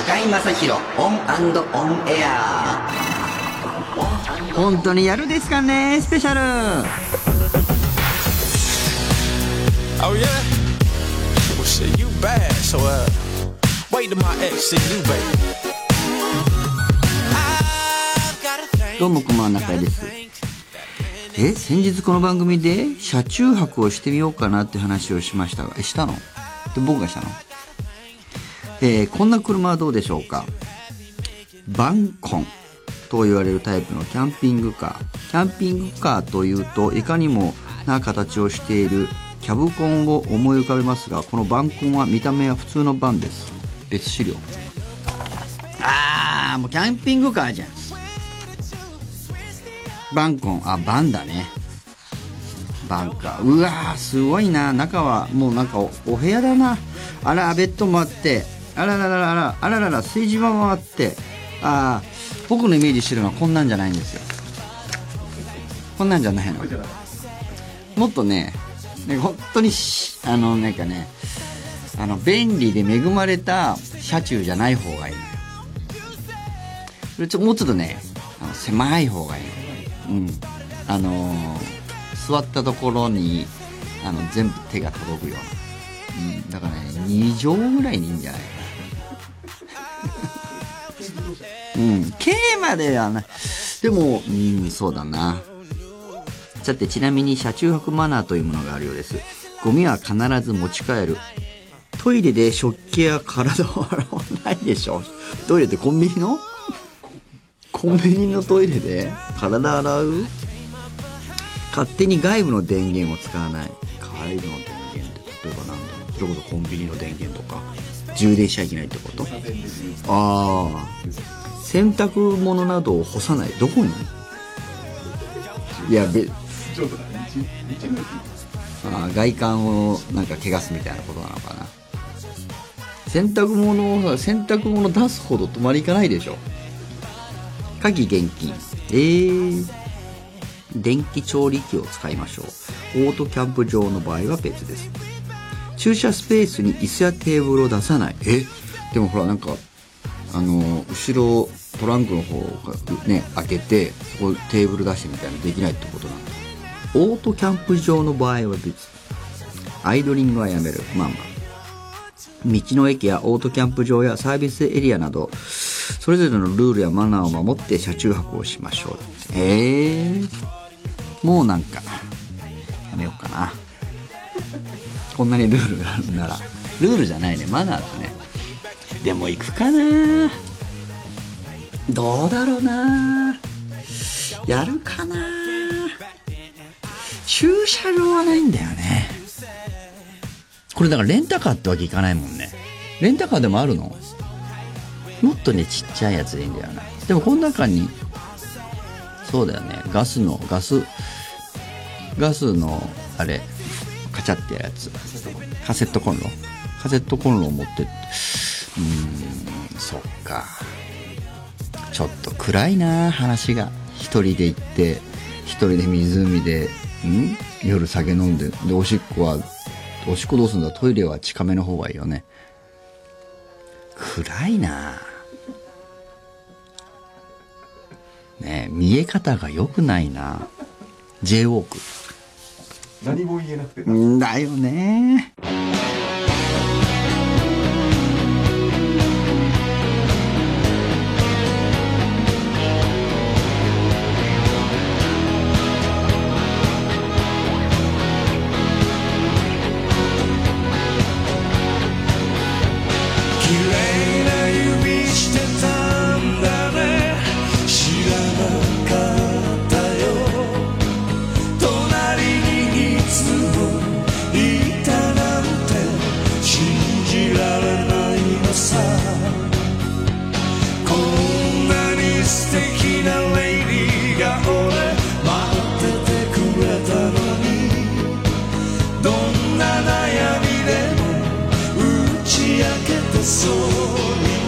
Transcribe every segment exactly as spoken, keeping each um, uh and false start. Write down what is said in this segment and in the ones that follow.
中井正広オン&オンエア。本当にやるですかねスペシャル。 Oh yeah? Well shit, you bad. So uh wait till my ex see you, baby. どうもこんばんは、中井です。え先日この番組で車中泊をしてみようかなって話をしましたが、えしたので僕がしたの。えー、こんな車はどうでしょうか。バンコンと言われるタイプのキャンピングカー。キャンピングカーというといかにもな形をしているキャブコンを思い浮かべますが、このバンコンは見た目は普通のバンです。別資料。あーもうキャンピングカーじゃん。バンコン、あ、バンだね。バンか。うわーすごいな。中はもうなんか お, お部屋だな。あらベッドもあって、あらららららあららら炊事場もあって、あー僕のイメージしてるのはこんなんじゃないんですよ。こんなんじゃないの。もっとね、ね本当にあのなんかね、あの便利で恵まれた車中じゃない方がいいのよ。それちょもうちょっとね、あの狭い方がいいのよ。うん、あのー、座ったところにあの全部手が届くような、うん、だからねに畳ぐらいにいいんじゃないかな。うん、K まではな、でも、うん、そうだな。さて、ちなみに車中泊マナーというものがあるようです。ゴミは必ず持ち帰る。トイレで食器や体を洗わないでしょ。トイレってコンビニのコンビニのトイレで体洗う？勝手に外部の電源を使わない。外部の電源って例えば何だろう。それこそコンビニの電源とか充電しちゃいけないってこと？ああ。洗濯物などを干さない。どこに？いやべ。ああ、外観をなんか汚すみたいなことなのかな。洗濯物を洗濯物出すほど止まりいかないでしょ。鍵厳禁。えー、電気調理器を使いましょう。オートキャンプ場の場合は別です。駐車スペースに椅子やテーブルを出さない。えでもほらなんかあの後ろトランクの方がね開けてそこテーブル出してみたいなのできないってことなんだ。オートキャンプ場の場合は別。アイドリングはやめる。まあまあ道の駅やオートキャンプ場やサービスエリアなどそれぞれのルールやマナーを守って車中泊をしましょう。えー、もうなんかやめようかな。こんなにルールがあるなら。ルールじゃないね、マナーだね。でも行くかな、どうだろうな、やるかな。駐車場はないんだよね。これだからレンタカーってわけいかないもんね。レンタカーでもあるの？もっとねちっちゃいやつでいいんだよな。でもこの中にそうだよね、ガスのガスガスのあれカチャってやつ、カセットコンロカセットコンロを持ってって、うーんそっか、ちょっと暗いな話が。一人で行って一人で湖でん夜酒飲んで、でおしっこはおしっこどうすんだ。トイレは近めの方がいいよね。暗いなねえ、見え方が良くないな。 J ウォーク何も言えなくてんだよね。 そうに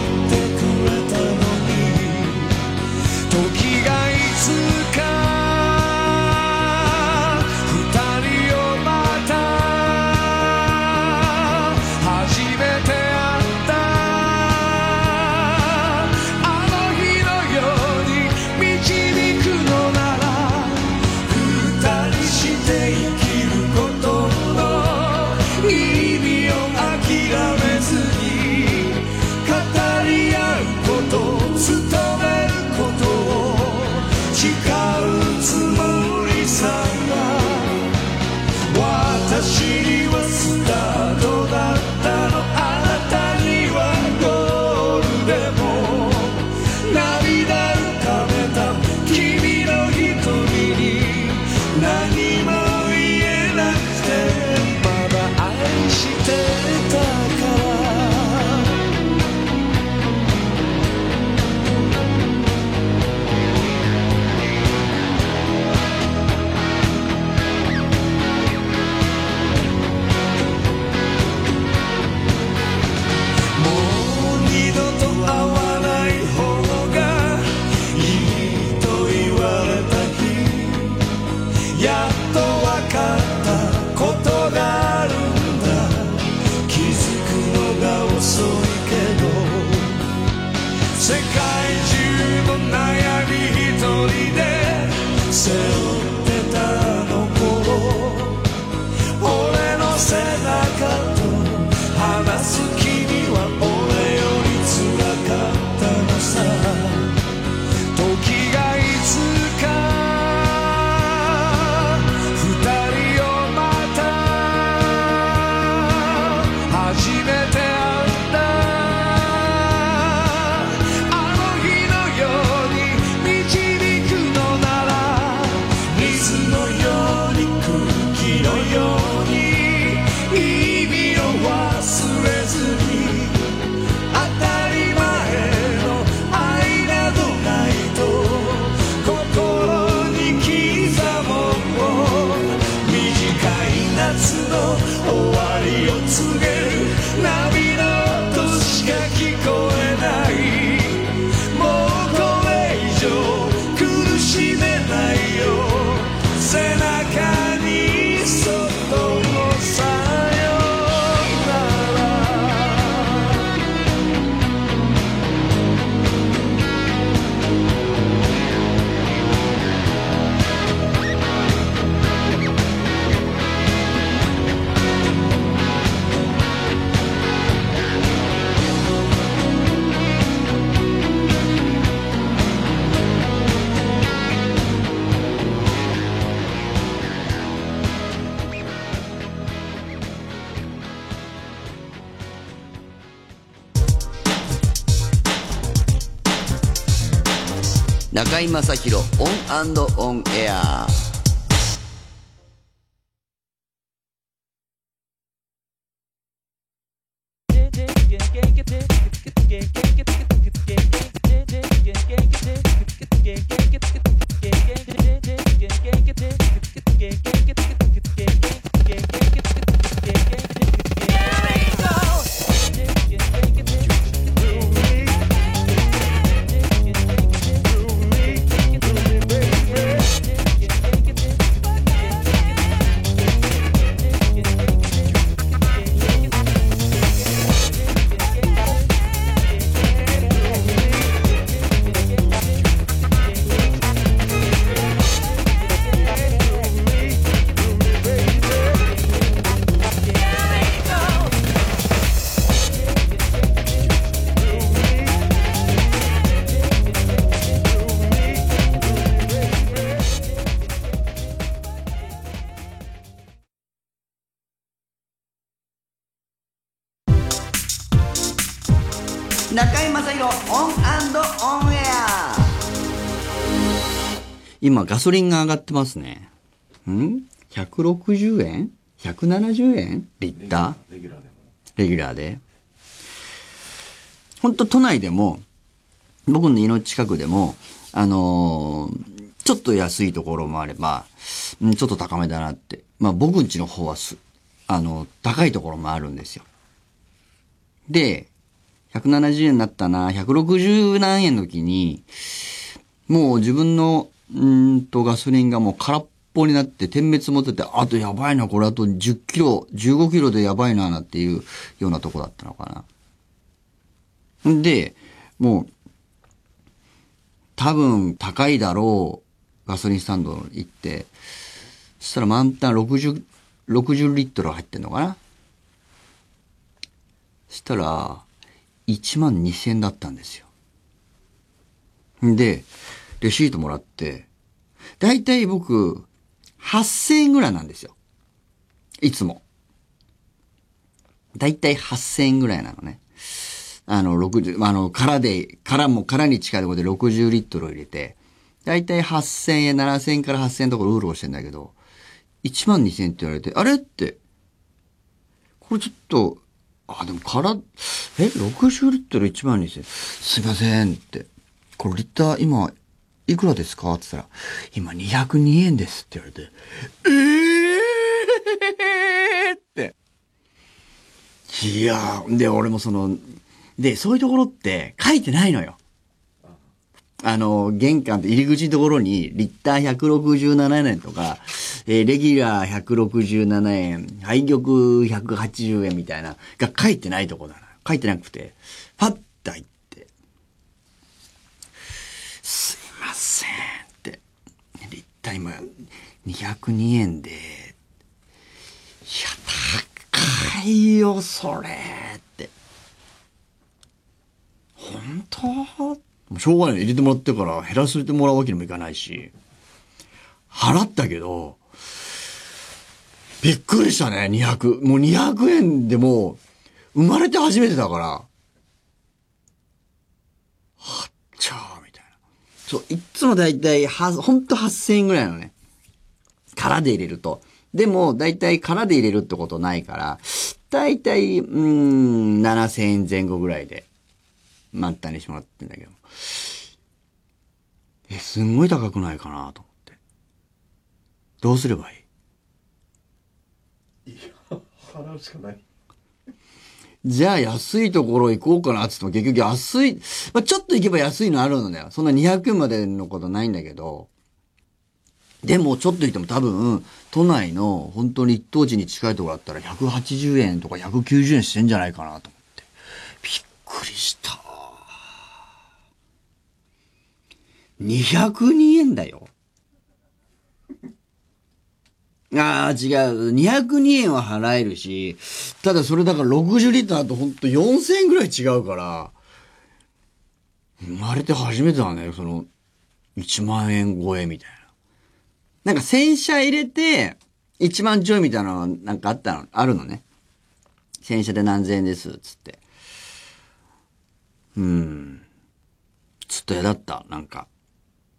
中居正広オン&オンエア。中居正広オン&オンエア。今ガソリンが上がってますね。ん ?ひゃくろくじゅうえん ?ひゃくななじゅうえんリッターレギュラーでも。レギュラーで。ほんと都内でも、僕の家の近くでも、あのー、ちょっと安いところもあれば、んちょっと高めだなって。まあ僕ん家の方はす、あの、高いところもあるんですよ。で、ひゃくななじゅうえんになったな、ひゃくろくじゅう何円の時に、もう自分の、うーんとガソリンがもう空っぽになって点滅持ってて、あとやばいな、これあとじゅっキロ、じゅうごキロでやばいな、なっていうようなとこだったのかな。んで、もう、多分高いだろうガソリンスタンド行って、そしたら満タンろくじゅう、ろくじゅうリットル入ってんのかな。そしたら、いちまんにせんえんだったんですよ。で、レシートもらって、だいたい僕、はっせんえんぐらいなんですよ。いつも。だいたいはっせんえんぐらいなのね。あの、ろくじゅう、あの、空で、空も空に近いところでろくじゅうリットルを入れて、だいたいはっせんえん、ななせんえんからはっせんえんのところうろうろしてんだけど、いちまんにせんえんって言われて、あれって、これちょっと、あ、でも空、え、ろくじゅうリットルいちまんにせんえん。すいませんって。これリッター今、いくらですかって言ったら、今にひゃくにえんですって言われて、えーって。いやー、で、俺もその、で、そういうところって書いてないのよ。あの、玄関って入り口のところに、リッターひゃくろくじゅうななえんとか、えー、レギュラーひゃくろくじゅうななえん、廃玉ひゃくはちじゅうえんみたいな、が書いてないとこだな。書いてなくて、パッと入って、すいませんって、リッター今、にひゃくにえんで、いや、高いよ、それって。本当？もうしょうがない。入れてもらってから減らしてもらうわけにもいかないし。払ったけど、びっくりしたね、にひゃく。もうにひゃくえんでもう、生まれて初めてだから、はっちゃーみたいな。そう、いっつもだいたい、は、ほんとはっせんえんぐらいのね。空で入れると。でも、だいたい空で入れるってことないから、だいたい、うーん、ななせんえんぜん後ぐらいで、満タンにしてもらってんだけど。え、すんごい高くないかなと思って。どうすればいいいや、払うしかない。 じゃあ安いところ行こうかなって言っても結局安い、まあ、ちょっと行けば安いのあるのだよ。そんなにひゃくえんまでのことないんだけど。でもちょっと行っても多分、都内の本当に一等地に近いところだったらひゃくはちじゅうえんとかひゃくきゅうじゅうえんしてんじゃないかなと思って。びっくりした。にひゃくにえんだよ。ああ、違う。にひゃくにえんは払えるし、ただそれだからろくじゅうリッターだとほんとよんせんえんぐらい違うから、生まれて初めてだね、その、いちまんえん超えみたいな。なんか洗車入れて、いちまんちょいみたいなのなんかあったの、あるのね。洗車で何千円です、つって。うーん。ちょっと嫌だった、なんか。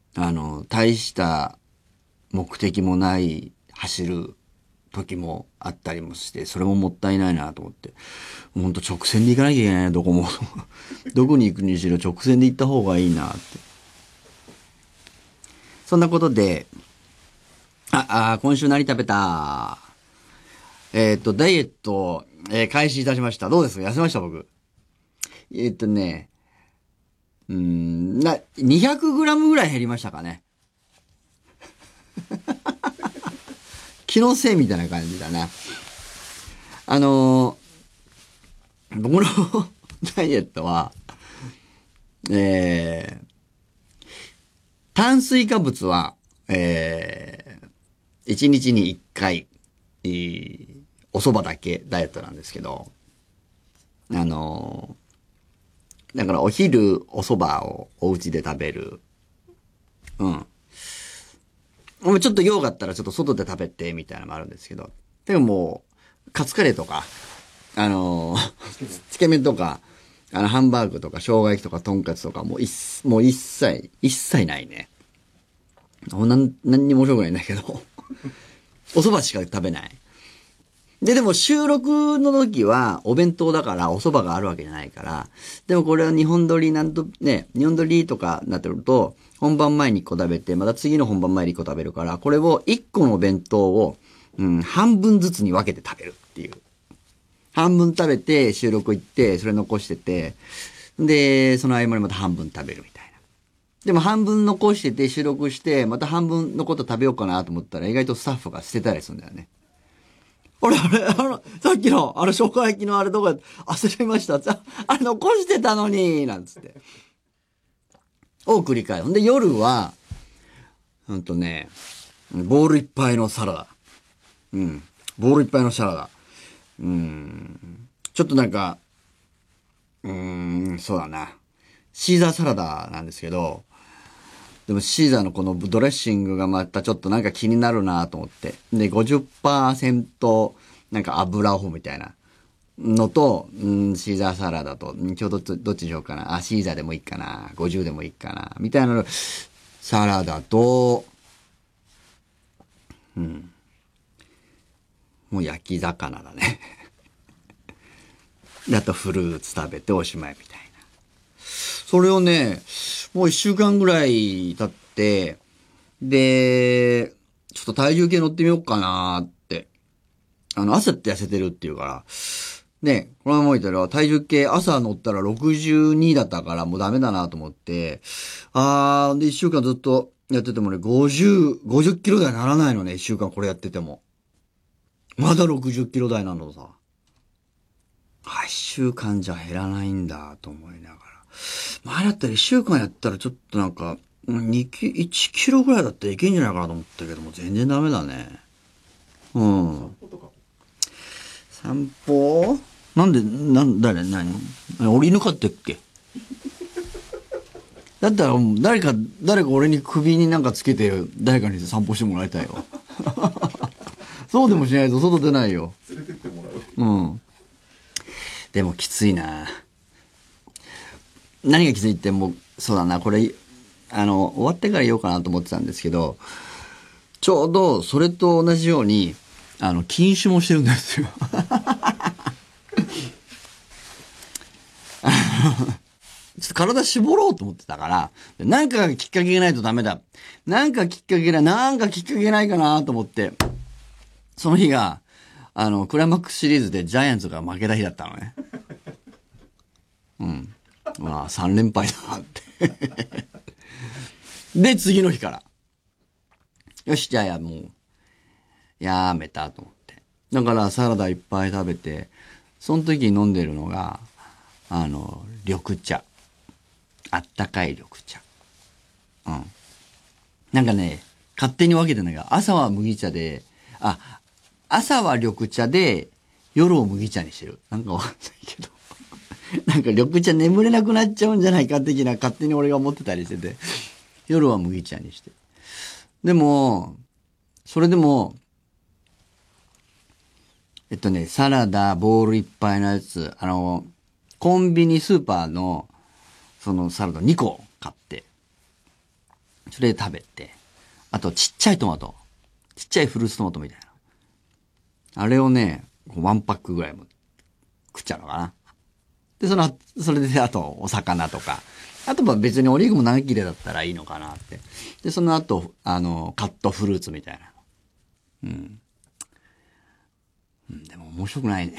あの、大した目的もない走る時もあったりもして、それももったいないなと思って。ほんと直線で行かなきゃいけないな、どこも。どこに行くにしろ直線で行った方がいいなって。そんなことで、あ、あ、今週何食べた？えっと、ダイエット、えー、開始いたしました。どうですか？痩せました僕。えっとね、うーん、な、にひゃくグラムぐらい減りましたかね。気のせいみたいな感じだな。あのー、僕のダイエットは、えー、炭水化物は、えー、いちにちにいっかい、えー、お蕎麦だけダイエットなんですけど、あのー、だからお昼お蕎麦をお家で食べる。うん。ちょっと用があったらちょっと外で食べてみたいなのもあるんですけど。でももう、カツカレーとか、あのー、つけ麺とか、あの、ハンバーグとか、生姜焼きとか、とんかつとか、もう一、もう一切、一切ないね。もうなん、何にも面白くないんだけど。お蕎麦しか食べない。で、でも収録の時は、お弁当だからお蕎麦があるわけじゃないから、でもこれは日本撮りなんと、ね、日本撮りとかなってると、本番前にいっこ食べて、また次の本番前にいっこ食べるから、これをいっこの弁当を、うん、半分ずつに分けて食べるっていう。半分食べて、収録行って、それ残してて、で、その合間にまた半分食べるみたいな。でも半分残してて、収録して、また半分のこと食べようかなと思ったら、意外とスタッフが捨てたりするんだよね。あれあれ、あの、さっきの、あの、生姜焼きのあれとか、焦りました。あれ残してたのに、なんつって。を繰り返す。で、夜は、ほんとね、ボールいっぱいのサラダ。うん。ボールいっぱいのサラダ。うーん。ちょっとなんか、うーん、そうだな。シーザーサラダなんですけど、でもシーザーのこのドレッシングがまたちょっとなんか気になるなと思って。で、ごじゅっパーセント なんか油オフみたいなのと、うん、シーザーサラダと、今日どっち、どっちにしようかな。あ、シーザーでもいいかな。ごじゅうでもいいかな。みたいなの、サラダと、うん。もう焼き魚だね。あとフルーツ食べておしまいみたいな。それをね、もう一週間ぐらい経って、で、ちょっと体重計乗ってみようかなって。あの、朝って痩せてるっていうから、ね、このままいたら体重計朝乗ったらろくじゅうにだったからもうダメだなと思って、あー、で一週間ずっとやっててもね、ごじゅう、ごじゅっキロ台ならないのね、一週間これやってても。まだろくじゅっキロ台なのさ。あ、一週間じゃ減らないんだと思いながら。前だったら一週間やったらちょっとなんか、にキ、いちキロぐらいだったらいけんじゃないかなと思ったけども、全然ダメだね。うん。散歩なんで、なん、誰、何俺犬飼ってっけだったら、誰か、誰か俺に首になんかつけて、誰かに散歩してもらいたいよ。そうでもしないと外出ないよ。 連れてってもらう。 うん。でもきついな。何がきついってもう、そうだな、これ、あの、終わってから言おうかなと思ってたんですけど、ちょうどそれと同じように、あの、禁酒もしてるんですよ。ちょっと体絞ろうと思ってたから、なんかきっかけがないとダメだ。なんかきっかけが、なんかきっかけないかなと思って、その日が、あの、クライマックスシリーズでジャイアンツが負けた日だったのね。うん。まあ、さん連敗だなって。で、次の日から。よし、じゃあ、もう、やめたと思って。だから、サラダいっぱい食べて、その時に飲んでるのが、あの、緑茶。あったかい緑茶。うん。なんかね、勝手に分けてんだけど、朝は麦茶で、あ、朝は緑茶で、夜を麦茶にしてる。なんかわかんないけど。なんか緑茶眠れなくなっちゃうんじゃないか的な勝手に俺が思ってたりしてて、夜は麦茶にして。でも、それでも、えっとね、サラダ、ボールいっぱいのやつ、あの、コンビニスーパーの、そのサラダにこ買って。 それで食べて、あとちっちゃいトマト。ちっちゃいフルーツトマトみたいな。あれをね、ワンパックぐらいも食っちゃうのかな。で、その、それであとお魚とか。あとは別にお肉も何切れだったらいいのかなって。で、その後、あの、カットフルーツみたいな。うん。うん、でも面白くないね。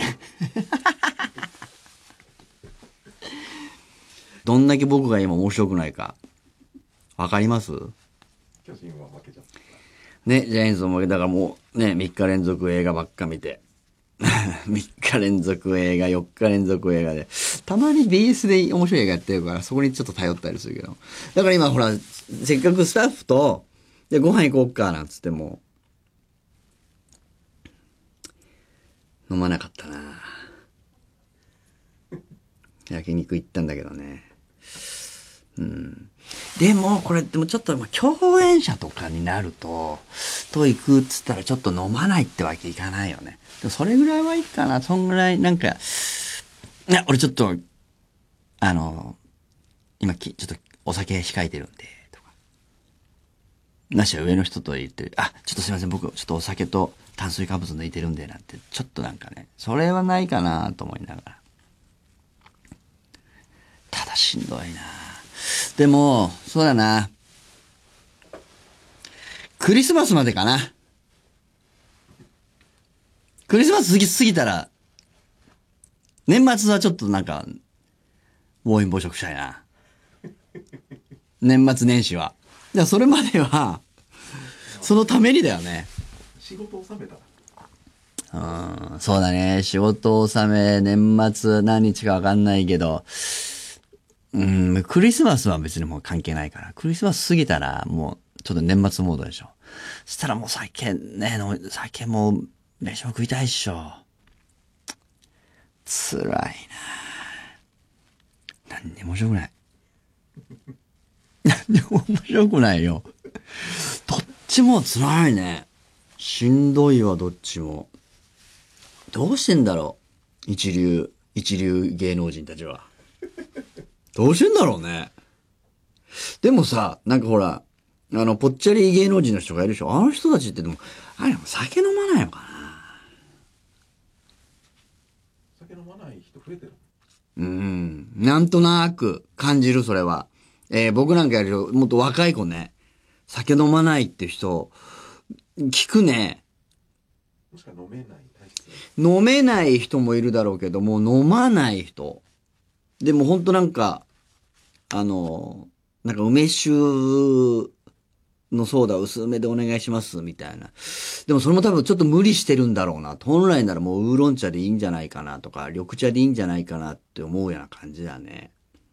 どんだけ僕が今面白くないか。わかります？ 巨人は負けちゃった。 ね、ジャイアンツも負けたからもうね、みっか連続映画ばっか見て。みっか連続映画、よっか連続映画で。たまに ビーエス で面白い映画やってるから、そこにちょっと頼ったりするけど。だから今ほら、せっかくスタッフと、で、ご飯行こうかなんつっても、飲まなかったな。焼肉行ったんだけどね。うん。でも、これ、でもちょっと、共演者とかになると、と行くっつったらちょっと飲まないってわけいかないよね。でもそれぐらいはいいかな。そんぐらい、なんか、いや、俺ちょっと、あの、今き、ちょっとお酒控えてるんで、とか。なしは上の人と言って、あ、ちょっとすいません、僕、ちょっとお酒と炭水化物抜いてるんで、なんて、ちょっとなんかね、それはないかなと思いながら。ただしんどいな。でも、そうだな。クリスマスまでかな。クリスマス過ぎ、過ぎたら、年末はちょっとなんか、暴飲暴食したいな。年末年始は。じゃあそれまでは、そのためにだよね。 仕事を納めた。 うん、そうだね。仕事納め、年末何日かわかんないけど、うん、クリスマスは別にもう関係ないから。クリスマス過ぎたらもうちょっと年末モードでしょ。そしたらもう酒ね、の酒も飯も食いたいっしょ。辛いな。何にも面白くない。何にも面白くないよ。どっちも辛いね。しんどいわ、どっちも。どうしてんだろう。一流、一流芸能人たちは。どうしてんだろうね。でもさ、なんかほら、あの、ぽっちゃり芸能人の人がいるでしょ。あの人たちってでも、あれ、酒飲まないのかな。 酒飲まない人増えてる。 うん。なんとなく感じる、それは。えー、僕なんかやるよ、もっと若い子ね。酒飲まないって人、聞くね。 もしか飲めない体質。 飲めない人もいるだろうけども、飲まない人。でもほんとなんか、あの、なんか梅酒のソーダ薄めでお願いしますみたいな。でもそれも多分ちょっと無理してるんだろうな。本来ならもうウーロン茶でいいんじゃないかなとか、緑茶でいいんじゃないかなって思うような感じだね。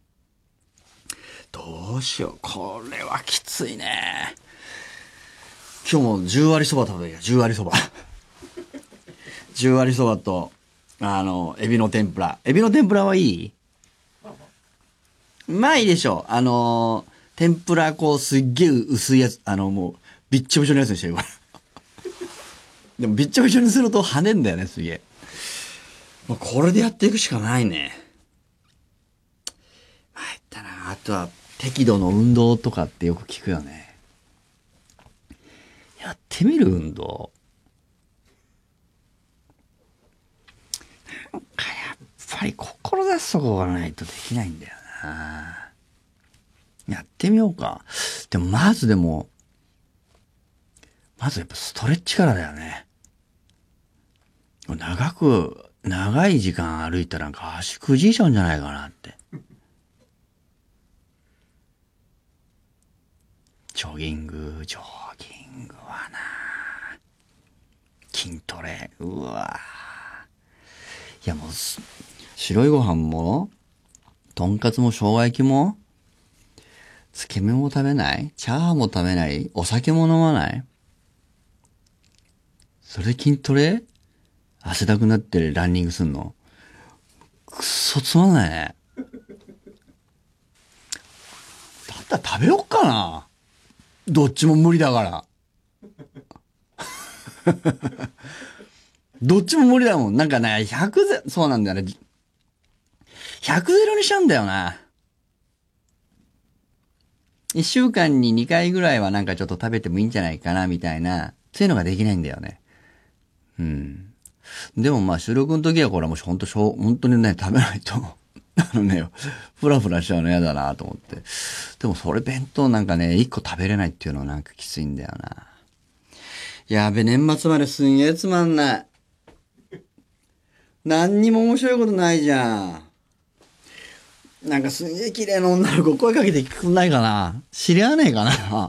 どうしよう。これはきついね。今日もじゅう割そば食べたよ。じゅう割そば。じゅう割そばと、あの、エビの天ぷら。エビの天ぷらはいい？うまいでしょ。あのー、天ぷらこうすっげえ薄いやつ、あのもう、びっちょびちょのやつにしてるから。でもびっちょびちょにすると跳ねんだよね、すげえ。もうこれでやっていくしかないね。参ったな。あとは適度の運動とかってよく聞くよね。やってみる運動。なんかやっぱり志すとこがないとできないんだよな。やってみようか。でもまずでも、まずやっぱストレッチからだよね。長く、長い時間歩いたらなんか足くじいちゃうんじゃないかなって。ジョギング、ジョギングはな。筋トレ、うわ。いやもう、白いご飯も、とんかつも生姜焼きも、つけ麺も食べない？チャーハンも食べない？お酒も飲まない？それで筋トレ？汗だくなってランニングすんの？くっそつまんないね。だったら食べよっかな。どっちも無理だから。どっちも無理だもん。なんかね、ひゃくゼロ、そうなんだよね。ひゃくゼロにしちゃうんだよな。 いっしゅうかんににかいぐらいはなんかちょっと食べてもいいんじゃないかなみたいな、そういうのができないんだよね。うん。でもまあ収録の時はこれはもうほんとしょう、本当にね、食べないと、あのね、ふらふらしちゃうの嫌だなと思って。でもそれ弁当なんかね、いっこ食べれないっていうのはなんかきついんだよな。やべ、年末まですんげえつまんない。何にも面白いことないじゃん。なんかすんげえ綺麗な女の子声かけてくんないかな。知り合わねえかな。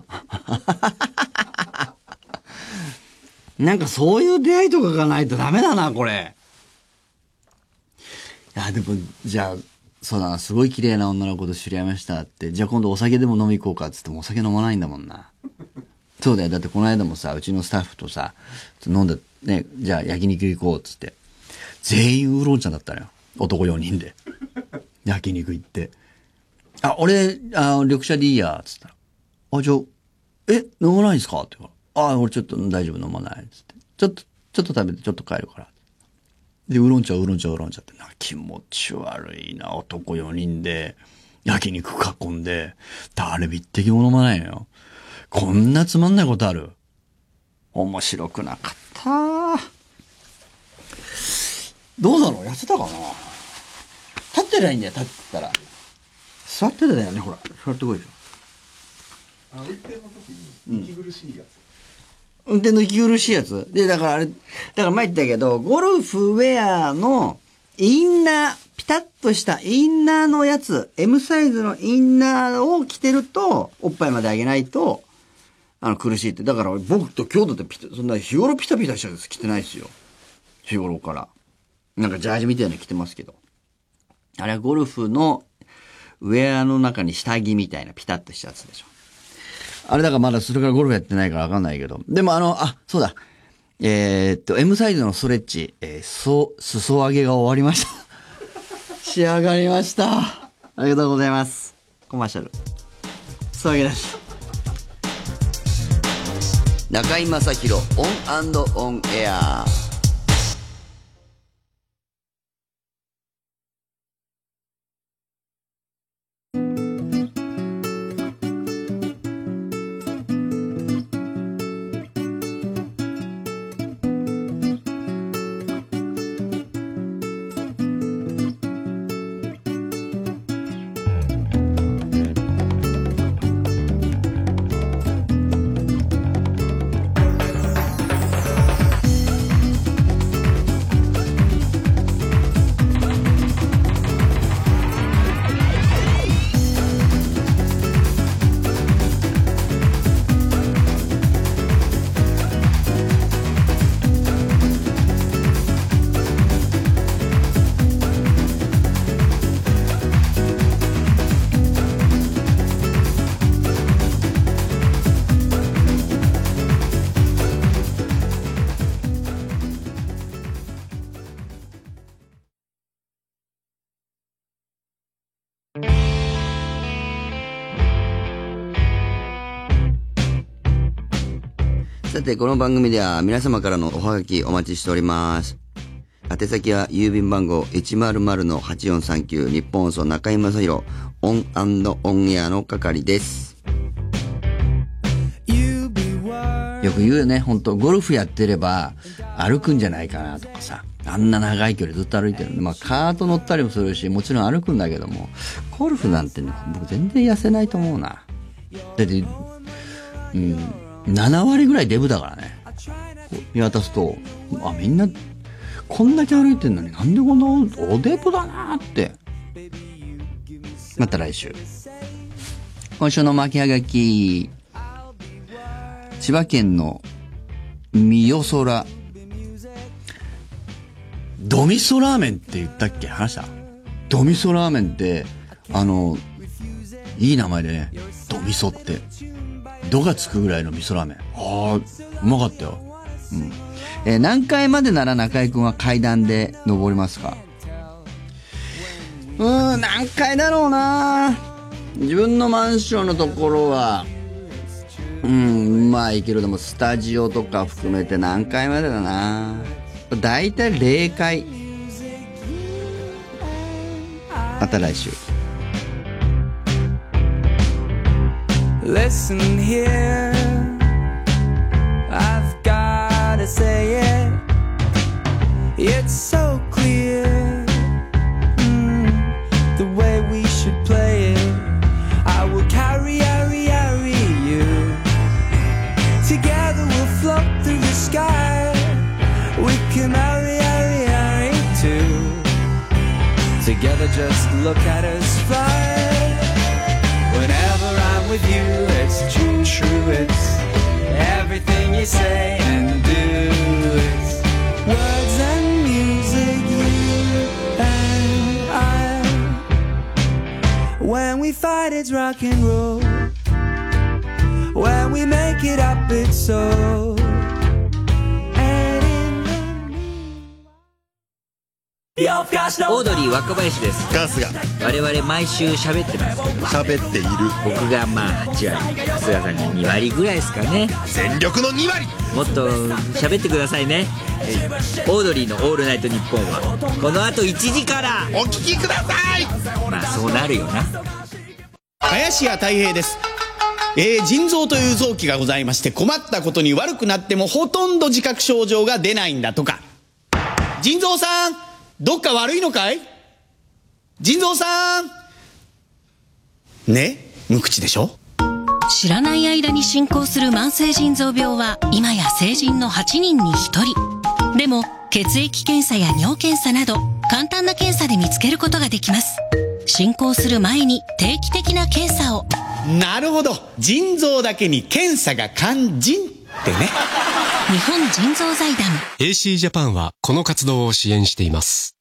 なんかそういう出会いとかがないとダメだな、これ。いや、でも、じゃあ、そうだな、すごい綺麗な女の子と知り合いましたって。じゃあ今度お酒でも飲み行こうかっつってもお酒飲まないんだもんな。そうだよ。だってこの間もさ、うちのスタッフとさ、飲んで、ね、じゃあ焼肉行こうっつって。全員ウーロン茶だったのよ。男よにんで。焼肉行って。あ、俺、あ、緑茶でいいや、つったら。あ、じゃあ、え、飲まないんすかって言うから。あ、俺ちょっと大丈夫飲まない、つって。ちょっと、ちょっと食べてちょっと帰るから。で、ウーロン茶、ウーロン茶、ウーロン茶って、な、気持ち悪いな、男よにんで、焼肉囲んで、誰一滴も飲まないのよ。こんなつまんないことある？面白くなかった。どうだろう？痩せたかな？立ってりゃいいんだよ、立ってたら。座ってたよね、ほら。座ってこいよ。 あ、運転の時に息苦しいやつ。 うん、運転の息苦しいやつで、だからあれ、だから前言ったけど、ゴルフウェアのインナー、ピタッとしたインナーのやつ、M サイズのインナーを着てると、おっぱいまで上げないと、あの、苦しいって。だから僕と今日だってピタ、そんな日頃ピタピタしたやつ着てないですよ。日頃から。なんかジャージみたいなの着てますけど。あれはゴルフのウェアの中に下着みたいなピタッとしたやつでしょ。あれだからまだそれからゴルフやってないからわかんないけど。でもあの、あ、そうだ。えー、っと、M サイズのストレッチ、えー、そ、裾上げが終わりました。仕上がりました。ありがとうございます。コマーシャル。裾上げだし。中居正広オン&オンエア。さて、この番組では皆様からのおはがきお待ちしております。宛先は郵便番号 いちまるまるのはちよんさんきゅう 日本放送中居正広オン&オンエアの係です。よく言うよね、本当ゴルフやってれば歩くんじゃないかなとかさ、あんな長い距離ずっと歩いてるんで、まあカート乗ったりもするし、もちろん歩くんだけども、ゴルフなんてね、僕全然痩せないと思うな。だって、うん、ななわりぐらいデブだからね。こう見渡すと、あ、みんなこんだけ歩いてんのになんでこんなおデブだなって。また来週。今週の巻きはがき、千葉県のみよそら。ドミソラーメンって言ったっけ？話した？ドミソラーメンって、あの、いい名前でね、ドミソって。ドがつくぐらいの味噌ラーメン。ああ、うまかったよ。うん。えー、何階までなら中居くんは階段で登りますか？うーん、何階だろうな。自分のマンションのところは、うん、まあいける。でもスタジオとか含めて何階までだな。だいたいれいかい。また来週。 Listen here, I've gotta say it, it's so clear, mm, the way we should play it. I will carry, carry, carry you. Together we'll float through the sky. We can hurry, hurry, hurry too. Together just look at us fly. Whenever I'm with you, it's true, true, it's everything you say and do. It's words and music, you and I. When we fight, it's rock and roll. When we make it up, it's so. オードリー若林です。 春日我々毎週喋ってますけど、 喋っている。 僕がまあはち割、春日さんがに割ぐらいですかね。 全力のに割。 もっと喋ってくださいね。オードリーのオールナイトニッポンはこの後いちじからお聞きください。 まあそうなるよな。 林家たい平です。えー、腎臓という臓器がございまして、困ったことに悪くなってもほとんど自覚症状が出ないんだとか。腎臓さん、どっか悪いのかい？腎臓さんね、無口でしょ。 知らない間に進行する慢性腎臓病は今や成人のはちにんにひとり。でも血液検査や尿検査など簡単な検査で見つけることができます。進行する前に定期的な検査を。 なるほど、腎臓だけに検査が肝腎ってね。 日本腎臓財団エーシー ジャパンはこの活動を支援しています。